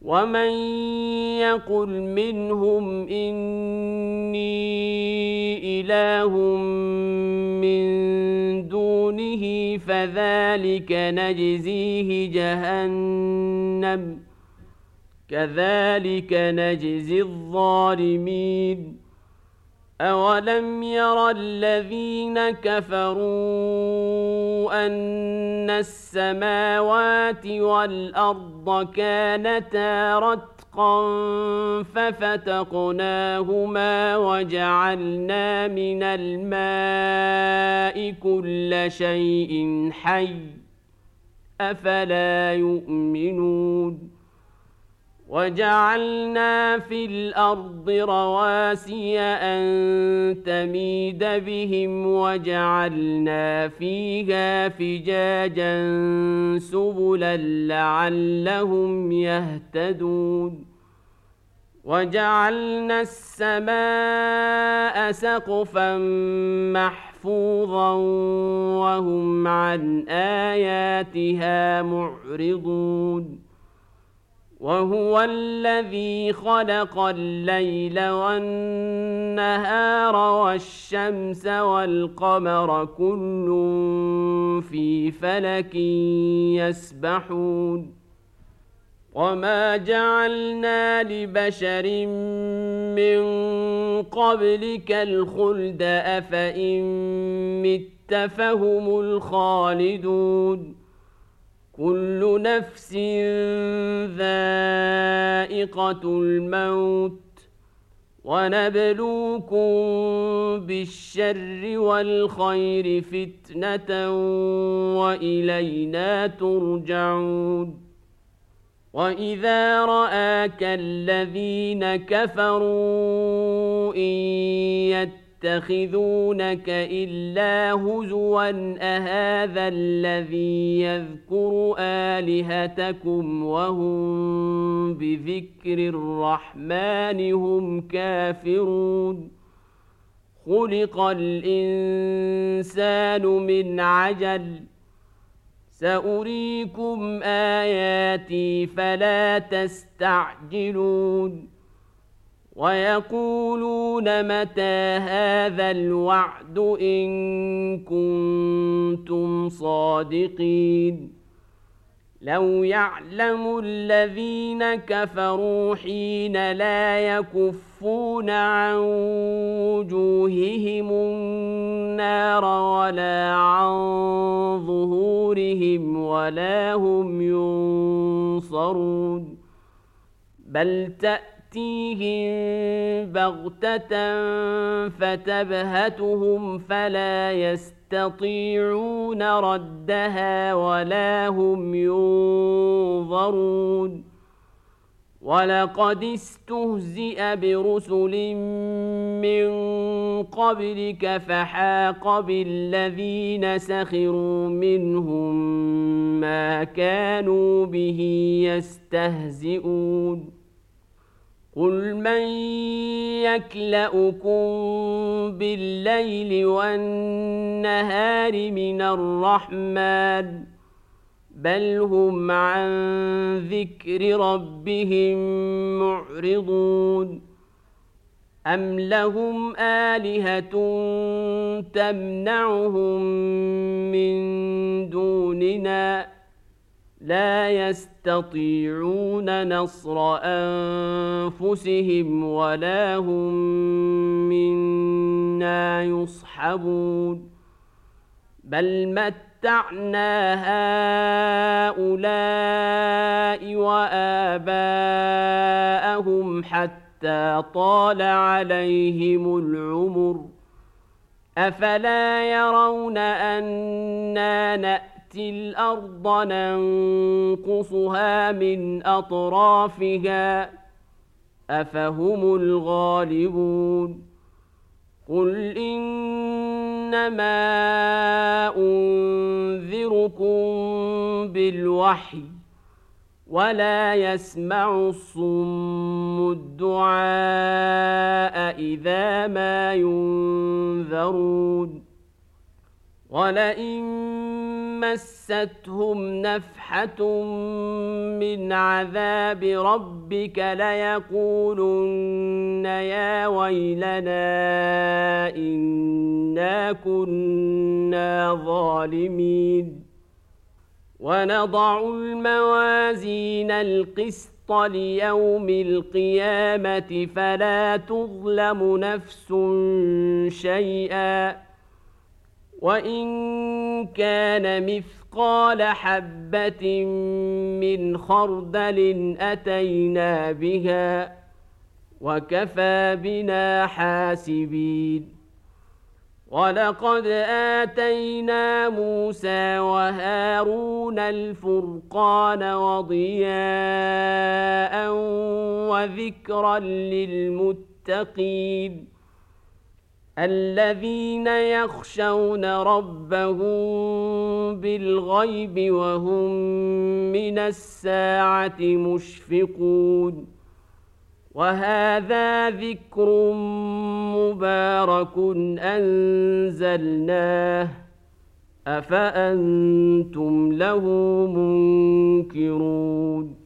ومن يقل منهم إني إله من دونه فذلك نجزيه جهنم كذلك نجزي الظالمين أولم ير الذين كفروا أن السماوات والأرض كانتا رتقا ففتقناهما وجعلنا من الماء كل شيء حي أفلا يؤمنون وجعلنا في الأرض رواسي أن تميد بهم وجعلنا فيها فجاجا سبلا لعلهم يهتدون وجعلنا السماء سقفا محفوظا وهم عن آياتها معرضون وهو الذي خلق الليل والنهار والشمس والقمر كل في فلك يسبحون وما جعلنا لبشر من قبلك الخلد أفإن مت فهم الخالدون كل نفس ذائقة الموت ونبلوكم بالشر والخير فتنة وإلينا ترجعون وإذا رآك الذين كفروا إن يتخذونك إلا هزوا أهذا الذي يذكر آلهتكم وهم بذكر الرحمن هم كافرون خلق الإنسان من عجل سأريكم آياتي فلا تستعجلون ويقولون متى هذا الوعد إن كنتم صادقين لو يعلم الذين كفروا حين لا يكفون عن وجوههم النار ولا عن ظهورهم ولا هم ينصرون بل تأتيهم بغتة فتبهتهم فلا يستطيعون ردها ولا هم ينظرون ولقد استهزئ برسل من قبلك فحاق بالذين سخروا منهم ما كانوا به يستهزئون قل من يكلؤكم بالليل والنهار من الرحمن بل هم عن ذكر ربهم معرضون أم لهم آلهة تمنعهم من دوننا لا يستطيعون نصر أنفسهم ولا هم منا يصحبون بل متعنا هؤلاء وآباءهم حتى طال عليهم العمر أفلا يرون أنا نأتي الأرض ننقصها من أطرافها أفهم الغالبون قل إنما أنذركم بالوحي ولا يسمع الصم الدعاء إذا ما ينذرون ولئن مستهم نفحة من عذاب ربك ليقولن يا ويلنا إنا كنا ظالمين ونضع الموازين القسط ليوم القيامة فلا تظلم نفس شيئا وإن كان مثقال حبة من خردل أتينا بها وكفى بنا حاسبين ولقد آتينا موسى وهارون الفرقان وضياء وذكرا للمتقين الذين يخشون ربهم بالغيب وهم من الساعة مشفقون وهذا ذكر مبارك أنزلناه أفأنتم له منكرون